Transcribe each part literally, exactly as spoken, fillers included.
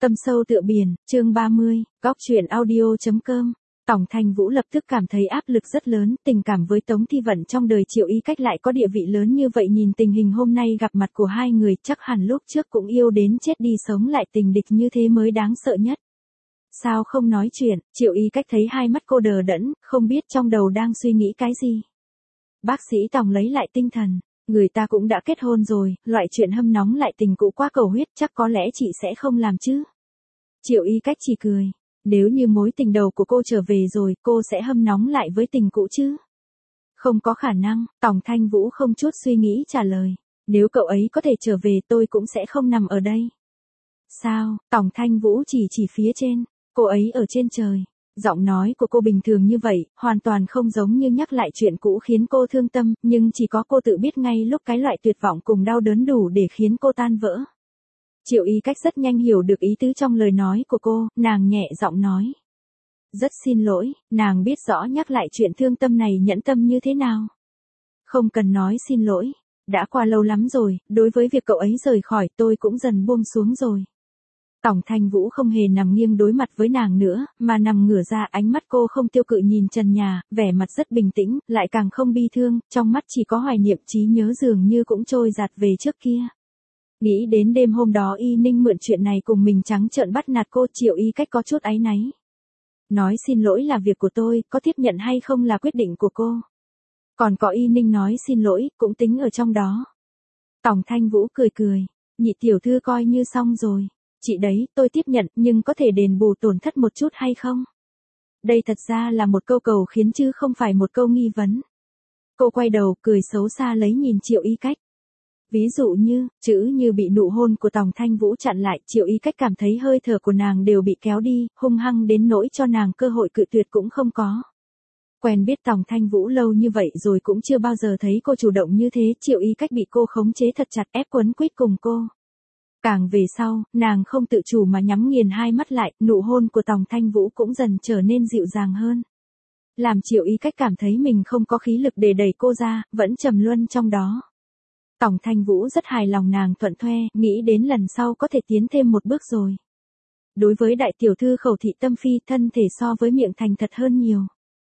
Tâm sâu tựa biển, chương ba mươi, góc truyện audio.com. Tòng Thanh Vũ lập tức cảm thấy áp lực rất lớn, tình cảm với Tống Thi Vận trong đời Triệu Y Cách lại có địa vị lớn như vậy, nhìn tình hình hôm nay gặp mặt của hai người chắc hẳn lúc trước cũng yêu đến chết đi sống lại tình địch như thế mới đáng sợ nhất. Sao không nói chuyện? Triệu Y Cách thấy hai mắt cô đờ đẫn, không biết trong đầu đang suy nghĩ cái gì. Bác sĩ Tòng lấy lại tinh thần. Người ta cũng đã kết hôn rồi, loại chuyện hâm nóng lại tình cũ quá cầu huyết chắc có lẽ chị sẽ không làm chứ. Triệu Y Cách chỉ cười. Nếu như mối tình đầu của cô trở về rồi, cô sẽ hâm nóng lại với tình cũ chứ? Không có khả năng, Tòng Thanh Vũ không chút suy nghĩ trả lời. Nếu cậu ấy có thể trở về tôi cũng sẽ không nằm ở đây. Sao? Tòng Thanh Vũ chỉ chỉ phía trên. Cô ấy ở trên trời. Giọng nói của cô bình thường như vậy, hoàn toàn không giống như nhắc lại chuyện cũ khiến cô thương tâm, nhưng chỉ có cô tự biết ngay lúc cái loại tuyệt vọng cùng đau đớn đủ để khiến cô tan vỡ. Triệu Y Cách rất nhanh hiểu được ý tứ trong lời nói của cô, nàng nhẹ giọng nói. Rất xin lỗi, nàng biết rõ nhắc lại chuyện thương tâm này nhẫn tâm như thế nào. Không cần nói xin lỗi, đã qua lâu lắm rồi, đối với việc cậu ấy rời khỏi tôi cũng dần buông xuống rồi. Tòng Thanh Vũ không hề nằm nghiêng đối mặt với nàng nữa, mà nằm ngửa ra, ánh mắt cô không tiêu cự nhìn trần nhà, vẻ mặt rất bình tĩnh, lại càng không bi thương, trong mắt chỉ có hoài niệm, trí nhớ dường như cũng trôi giạt về trước kia. Nghĩ đến đêm hôm đó Y Ninh mượn chuyện này cùng mình trắng trợn bắt nạt cô, Triệu Y Cách có chút áy náy. Nói xin lỗi là việc của tôi, có tiếp nhận hay không là quyết định của cô. Còn có Y Ninh nói xin lỗi, cũng tính ở trong đó. Tòng Thanh Vũ cười cười, nhị tiểu thư coi như xong rồi. Chị đấy, tôi tiếp nhận, nhưng có thể đền bù tổn thất một chút hay không? Đây thật ra là một câu cầu khiến chứ không phải một câu nghi vấn. Cô quay đầu, cười xấu xa lấy nhìn Triệu Y Cách. Ví dụ như, chữ như bị nụ hôn của Tòng Thanh Vũ chặn lại, Triệu Y Cách cảm thấy hơi thở của nàng đều bị kéo đi, hung hăng đến nỗi cho nàng cơ hội cự tuyệt cũng không có. Quen biết Tòng Thanh Vũ lâu như vậy rồi cũng chưa bao giờ thấy cô chủ động như thế, Triệu Y Cách bị cô khống chế thật chặt, ép quấn quýt cùng cô. Càng về sau, nàng không tự chủ mà nhắm nghiền hai mắt lại, nụ hôn của Tòng Thanh Vũ cũng dần trở nên dịu dàng hơn. Làm Triệu Y Cách cảm thấy mình không có khí lực để đẩy cô ra, vẫn trầm luân trong đó. Tòng Thanh Vũ rất hài lòng nàng thuận thuê, nghĩ đến lần sau có thể tiến thêm một bước rồi. Đối với đại tiểu thư Khẩu Thị Tâm Phi, thân thể so với miệng thành thật hơn nhiều.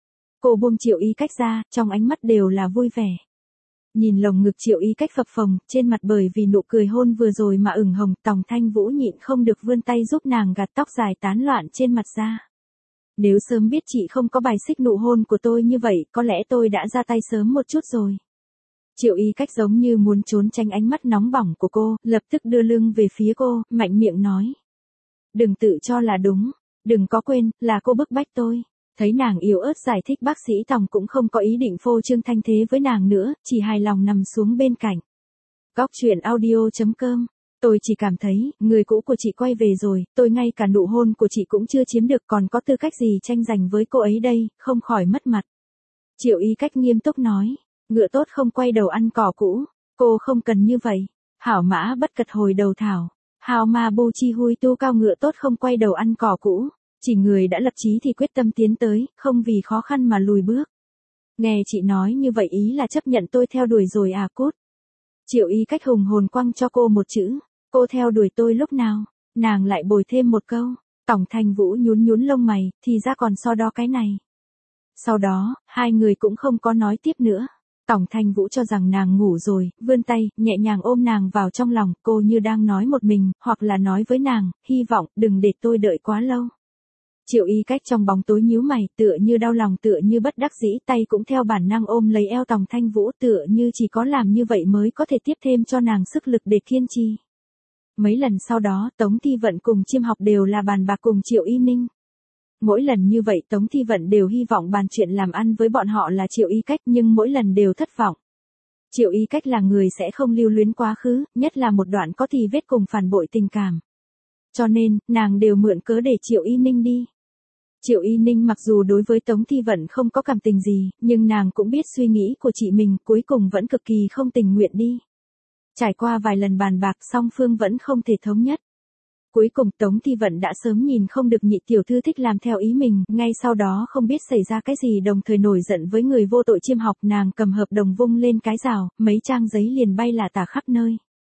Cô buông Triệu Y Cách ra, trong ánh mắt đều là vui vẻ. Nhìn lồng ngực Triệu Y Cách phập phồng, trên mặt bởi vì nụ cười hôn vừa rồi mà ửng hồng, Tòng Thanh Vũ nhịn không được vươn tay giúp nàng gạt tóc dài tán loạn trên mặt ra. Nếu sớm biết chị không có bài xích nụ hôn của tôi như vậy, có lẽ tôi đã ra tay sớm một chút rồi. Triệu Y Cách giống như muốn trốn tránh ánh mắt nóng bỏng của cô, lập tức đưa lưng về phía cô, mạnh miệng nói. Đừng tự cho là đúng, đừng có quên, là cô bức bách tôi. Thấy nàng yếu ớt giải thích, bác sĩ Tòng cũng không có ý định phô trương thanh thế với nàng nữa, chỉ hài lòng nằm xuống bên cạnh. Góc truyện audio.com. Tôi chỉ cảm thấy, người cũ của chị quay về rồi, tôi ngay cả nụ hôn của chị cũng chưa chiếm được, còn có tư cách gì tranh giành với cô ấy đây, không khỏi mất mặt. Triệu Y Cách nghiêm túc nói, ngựa tốt không quay đầu ăn cỏ cũ, cô không cần như vậy. Hảo mã bất cật hồi đầu thảo, hào ma bu chi hui tu cao, ngựa tốt không quay đầu ăn cỏ cũ. Chỉ người đã lập chí thì quyết tâm tiến tới, không vì khó khăn mà lùi bước. Nghe chị nói như vậy ý là chấp nhận tôi theo đuổi rồi à, cút. Triệu Y Cách hùng hồn quăng cho cô một chữ, cô theo đuổi tôi lúc nào? Nàng lại bồi thêm một câu. Tòng Thanh Vũ nhún nhún lông mày, thì ra còn so đo cái này. Sau đó, hai người cũng không có nói tiếp nữa. Tòng Thanh Vũ cho rằng nàng ngủ rồi, vươn tay, nhẹ nhàng ôm nàng vào trong lòng, cô như đang nói một mình, hoặc là nói với nàng, hy vọng, đừng để tôi đợi quá lâu. Triệu Y Cách trong bóng tối nhíu mày, tựa như đau lòng, tựa như bất đắc dĩ, tay cũng theo bản năng ôm lấy eo Tòng Thanh Vũ, tựa như chỉ có làm như vậy mới có thể tiếp thêm cho nàng sức lực để kiên trì. Mấy lần sau đó, Tống Thi Vận cùng Chiêm Học đều là bàn bạc cùng Triệu Y Ninh. Mỗi lần như vậy Tống Thi Vận đều hy vọng bàn chuyện làm ăn với bọn họ là Triệu Y Cách, nhưng mỗi lần đều thất vọng. Triệu Y Cách là người sẽ không lưu luyến quá khứ, nhất là một đoạn có tì vết cùng phản bội tình cảm. Cho nên, nàng đều mượn cớ để Triệu Y Ninh đi. Triệu Y Ninh mặc dù đối với Tống Thi Vận không có cảm tình gì, nhưng nàng cũng biết suy nghĩ của chị mình, cuối cùng vẫn cực kỳ không tình nguyện đi. Trải qua vài lần bàn bạc, song phương vẫn không thể thống nhất. Cuối cùng Tống Thi Vận đã sớm nhìn không được nhị tiểu thư thích làm theo ý mình, ngay sau đó không biết xảy ra cái gì đồng thời nổi giận với người vô tội Chiêm Học, nàng cầm hợp đồng vung lên cái rào, mấy trang giấy liền bay lả tả khắp nơi.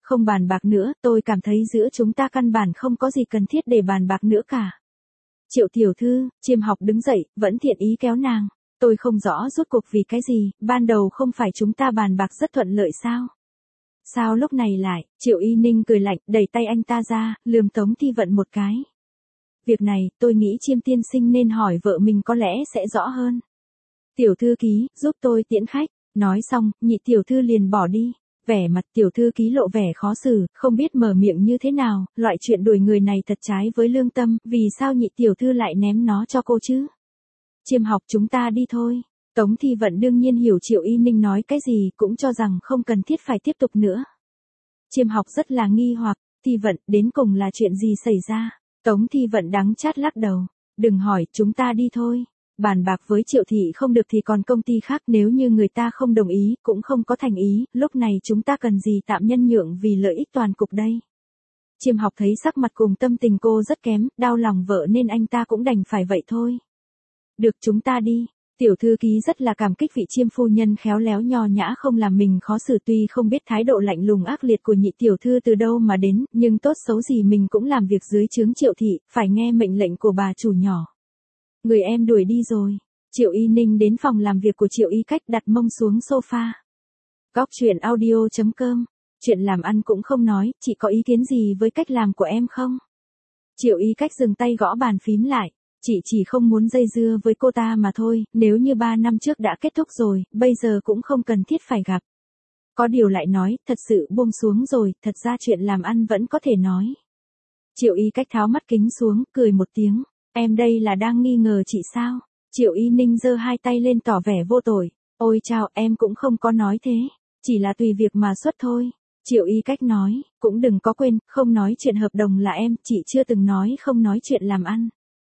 Không bàn bạc nữa, tôi cảm thấy giữa chúng ta căn bản không có gì cần thiết để bàn bạc nữa cả. Triệu tiểu thư, Chiêm Học đứng dậy, vẫn thiện ý kéo nàng. Tôi không rõ rốt cuộc vì cái gì, ban đầu không phải chúng ta bàn bạc rất thuận lợi sao? Sao lúc này lại, Triệu Y Ninh cười lạnh, đẩy tay anh ta ra, lườm Tống Thi Vận một cái. Việc này, tôi nghĩ Chiêm tiên sinh nên hỏi vợ mình có lẽ sẽ rõ hơn. Tiểu thư ký, giúp tôi tiễn khách. Nói xong, nhị tiểu thư liền bỏ đi. Vẻ mặt tiểu thư ký lộ vẻ khó xử, không biết mở miệng như thế nào, loại chuyện đuổi người này thật trái với lương tâm, vì sao nhị tiểu thư lại ném nó cho cô chứ? Chiêm Học, chúng ta đi thôi. Tống Thi Vận đương nhiên hiểu Triệu Y Ninh nói cái gì, cũng cho rằng không cần thiết phải tiếp tục nữa. Chiêm Học rất là nghi hoặc, Thi Vận, đến cùng là chuyện gì xảy ra? Tống Thi Vận đắng chát lắc đầu. Đừng hỏi, chúng ta đi thôi. Bàn bạc với Triệu thị không được thì còn công ty khác, nếu như người ta không đồng ý, cũng không có thành ý, lúc này chúng ta cần gì tạm nhân nhượng vì lợi ích toàn cục đây. Chiêm Học thấy sắc mặt cùng tâm tình cô rất kém, đau lòng vợ nên anh ta cũng đành phải vậy thôi. Được, chúng ta đi. Tiểu thư ký rất là cảm kích vị Chiêm phu nhân khéo léo nho nhã không làm mình khó xử, tuy không biết thái độ lạnh lùng ác liệt của nhị tiểu thư từ đâu mà đến, nhưng tốt xấu gì mình cũng làm việc dưới trướng Triệu thị, phải nghe mệnh lệnh của bà chủ nhỏ. Người em đuổi đi rồi. Triệu Y Ninh đến phòng làm việc của Triệu Y Cách, đặt mông xuống sofa. Góc truyện audio chấm com. Chuyện làm ăn cũng không nói, chị có ý kiến gì với cách làm của em không? Triệu Y Cách dừng tay gõ bàn phím lại. Chị chỉ không muốn dây dưa với cô ta mà thôi, nếu như ba năm trước đã kết thúc rồi, bây giờ cũng không cần thiết phải gặp. Có điều lại nói, thật sự buông xuống rồi, thật ra chuyện làm ăn vẫn có thể nói. Triệu Y Cách tháo mắt kính xuống, cười một tiếng. Em đây là đang nghi ngờ chị sao? Triệu Y Ninh giơ hai tay lên tỏ vẻ vô tội. Ôi chao, em cũng không có nói thế. Chỉ là tùy việc mà xuất thôi. Triệu Y Cách nói, cũng đừng có quên, không nói chuyện hợp đồng là em, chị chưa từng nói không nói chuyện làm ăn.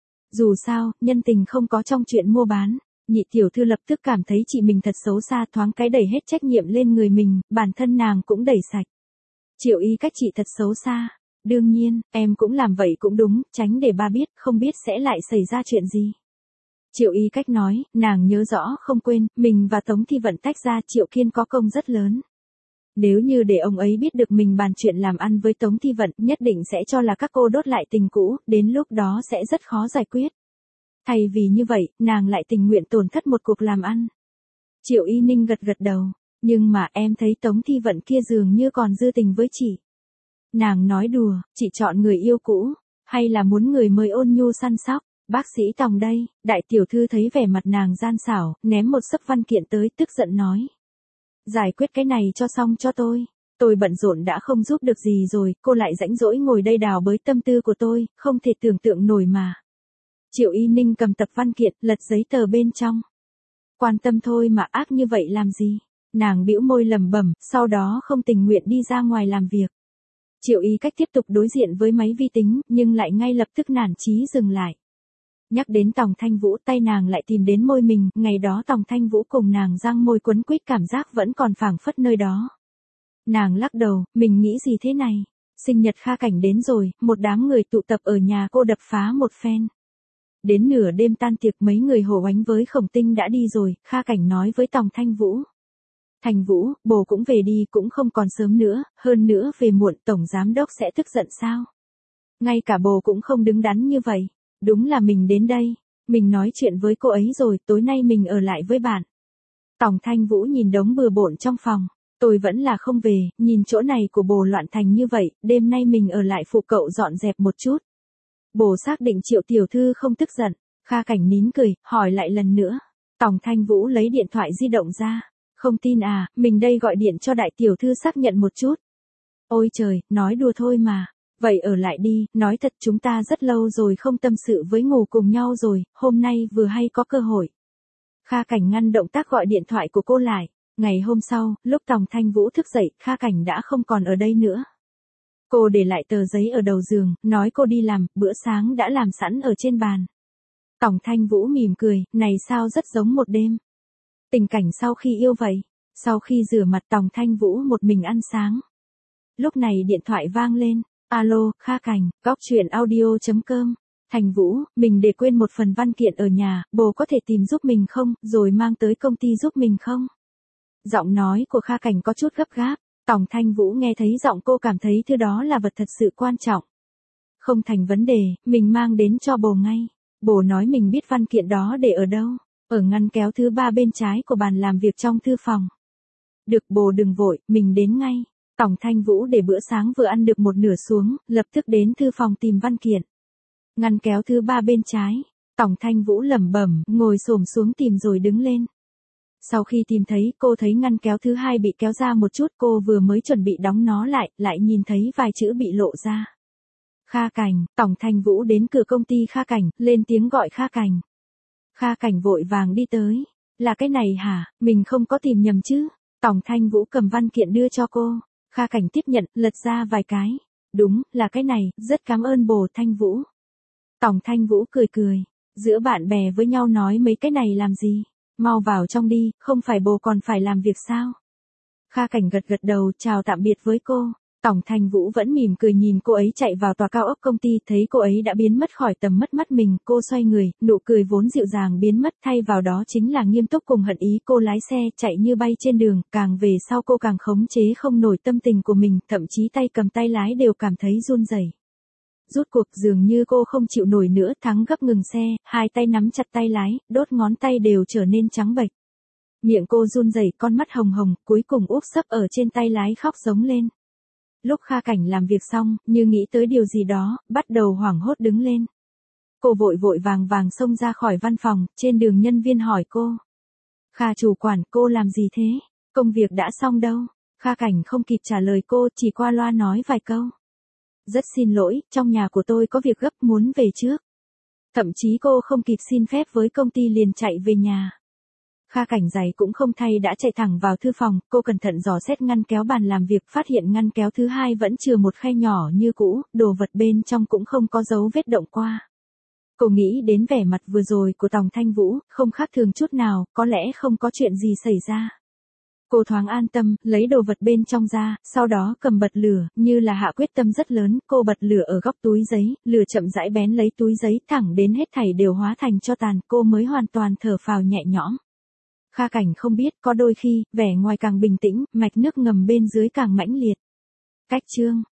Dù sao, nhân tình không có trong chuyện mua bán. Nhị tiểu thư lập tức cảm thấy chị mình thật xấu xa, thoáng cái đẩy hết trách nhiệm lên người mình, bản thân nàng cũng đẩy sạch. Triệu Y Cách, chị thật xấu xa. Đương nhiên, em cũng làm vậy cũng đúng, tránh để ba biết, không biết sẽ lại xảy ra chuyện gì. Triệu Y Cách nói, nàng nhớ rõ không quên, mình và Tống Thi Vận tách ra, Triệu Kiên có công rất lớn. Nếu như để ông ấy biết được mình bàn chuyện làm ăn với Tống Thi Vận, nhất định sẽ cho là các cô đốt lại tình cũ, đến lúc đó sẽ rất khó giải quyết. Thay vì như vậy, nàng lại tình nguyện tổn thất một cuộc làm ăn. Triệu Y Ninh gật gật đầu, nhưng mà em thấy Tống Thi Vận kia dường như còn dư tình với chị. Nàng nói đùa, chị chọn người yêu cũ, hay là muốn người mới ôn nhu săn sóc? Bác sĩ Tòng đây. Đại tiểu thư thấy vẻ mặt nàng gian xảo, ném một sấp văn kiện tới, tức giận nói. Giải quyết cái này cho xong cho tôi. Tôi bận rộn đã không giúp được gì rồi, cô lại rãnh rỗi ngồi đây đào bới tâm tư của tôi, không thể tưởng tượng nổi mà. Triệu Y Ninh cầm tập văn kiện, lật giấy tờ bên trong. Quan tâm thôi mà ác như vậy làm gì? Nàng bĩu môi lẩm bẩm, sau đó không tình nguyện đi ra ngoài làm việc. Triệu Y Cách tiếp tục đối diện với máy vi tính, nhưng lại ngay lập tức nản chí dừng lại. Nhắc đến Tòng Thanh Vũ, tay nàng lại tìm đến môi mình, ngày đó Tòng Thanh Vũ cùng nàng giang môi quấn quýt, cảm giác vẫn còn phảng phất nơi đó. Nàng lắc đầu, mình nghĩ gì thế này? Sinh nhật Kha Cảnh đến rồi, một đám người tụ tập ở nhà cô đập phá một phen. Đến nửa đêm tan tiệc mấy người hổ oánh với Khổng Tinh đã đi rồi, Kha Cảnh nói với Tòng Thanh Vũ. Thành Vũ, bồ cũng về đi, cũng không còn sớm nữa, hơn nữa về muộn tổng giám đốc sẽ tức giận sao? Ngay cả bồ cũng không đứng đắn như vậy. Đúng là mình đến đây, mình nói chuyện với cô ấy rồi, tối nay mình ở lại với bạn. Tòng Thanh Vũ nhìn đống bừa bộn trong phòng, tôi vẫn là không về, nhìn chỗ này của bồ loạn thành như vậy, đêm nay mình ở lại phụ cậu dọn dẹp một chút. Bồ xác định Triệu tiểu thư không tức giận, Kha Cảnh nín cười, hỏi lại lần nữa. Tòng Thanh Vũ lấy điện thoại di động ra, không tin à, mình đây gọi điện cho đại tiểu thư xác nhận một chút. Ôi trời, nói đùa thôi mà. Vậy ở lại đi, nói thật chúng ta rất lâu rồi không tâm sự với ngủ cùng nhau rồi, hôm nay vừa hay có cơ hội. Kha Cảnh ngăn động tác gọi điện thoại của cô lại. Ngày hôm sau, lúc Tòng Thanh Vũ thức dậy, Kha Cảnh đã không còn ở đây nữa. Cô để lại tờ giấy ở đầu giường, nói cô đi làm, bữa sáng đã làm sẵn ở trên bàn. Tòng Thanh Vũ mỉm cười, này sao rất giống một đêm. Tình cảnh sau khi yêu vậy. Sau khi rửa mặt Tòng Thanh Vũ một mình ăn sáng. Lúc này điện thoại vang lên. Alo, Kha Cảnh, góc truyện audio chấm com. Thành Vũ, mình để quên một phần văn kiện ở nhà, bồ có thể tìm giúp mình không, rồi mang tới công ty giúp mình không? Giọng nói của Kha Cảnh có chút gấp gáp. Tòng Thanh Vũ nghe thấy giọng cô cảm thấy thứ đó là vật thật sự quan trọng. Không thành vấn đề, mình mang đến cho bồ ngay. Bồ nói mình biết văn kiện đó để ở đâu. Ở ngăn kéo thứ ba bên trái của bàn làm việc trong thư phòng. Được, bồ đừng vội, mình đến ngay. Tòng Thanh Vũ để bữa sáng vừa ăn được một nửa xuống, lập tức đến thư phòng tìm văn kiện. Ngăn kéo thứ ba bên trái. Tòng Thanh Vũ lẩm bẩm, ngồi xổm xuống tìm rồi đứng lên. Sau khi tìm thấy, cô thấy ngăn kéo thứ hai bị kéo ra một chút, cô vừa mới chuẩn bị đóng nó lại, lại nhìn thấy vài chữ bị lộ ra. Kha Cảnh. Tòng Thanh Vũ đến cửa công ty Kha Cảnh, lên tiếng gọi Kha Cảnh. Kha Cảnh vội vàng đi tới. Là cái này hả, mình không có tìm nhầm chứ? Tòng Thanh Vũ cầm văn kiện đưa cho cô. Kha Cảnh tiếp nhận, lật ra vài cái. Đúng, là cái này, rất cảm ơn bồ Thanh Vũ. Tòng Thanh Vũ cười cười. Giữa bạn bè với nhau nói mấy cái này làm gì? Mau vào trong đi, không phải bồ còn phải làm việc sao? Kha Cảnh gật gật đầu, chào tạm biệt với cô. Tòng Thanh Vũ vẫn mỉm cười nhìn cô ấy chạy vào tòa cao ốc công ty, thấy cô ấy đã biến mất khỏi tầm mắt mắt mình, cô xoay người, nụ cười vốn dịu dàng biến mất, thay vào đó chính là nghiêm túc cùng hận ý. Cô lái xe, chạy như bay trên đường, càng về sau cô càng khống chế không nổi tâm tình của mình, thậm chí tay cầm tay lái đều cảm thấy run rẩy. Rút cuộc dường như cô không chịu nổi nữa, Thắng gấp ngừng xe, hai tay nắm chặt tay lái, đốt ngón tay đều trở nên trắng bệch. Miệng cô run rẩy, con mắt hồng hồng, cuối cùng úp sấp ở trên tay lái khóc giống lên. Lúc Kha Cảnh làm việc xong, như nghĩ tới điều gì đó, bắt đầu hoảng hốt đứng lên. Cô vội vội vàng vàng xông ra khỏi văn phòng, trên đường nhân viên hỏi cô. Kha chủ quản, cô làm gì thế? Công việc đã xong đâu? Kha Cảnh không kịp trả lời cô, chỉ qua loa nói vài câu. Rất xin lỗi, trong nhà của tôi có việc gấp muốn về trước. Thậm chí cô không kịp xin phép với công ty liền chạy về nhà. Kha Cảnh giày cũng không thay đã chạy thẳng vào thư phòng, cô cẩn thận dò xét ngăn kéo bàn làm việc, phát hiện ngăn kéo thứ hai vẫn chừa một khay nhỏ như cũ, đồ vật bên trong cũng không có dấu vết động qua. Cô nghĩ đến vẻ mặt vừa rồi của Tòng Thanh Vũ, không khác thường chút nào, có lẽ không có chuyện gì xảy ra. Cô thoáng an tâm, lấy đồ vật bên trong ra, sau đó cầm bật lửa, như là hạ quyết tâm rất lớn, cô bật lửa ở góc túi giấy, lửa chậm rãi bén lấy túi giấy, thẳng đến hết thảy đều hóa thành tro tàn, cô mới hoàn toàn thở phào nhẹ nhõm. Kha Cảnh không biết, có đôi khi, vẻ ngoài càng bình tĩnh, mạch nước ngầm bên dưới càng mãnh liệt. Cách chương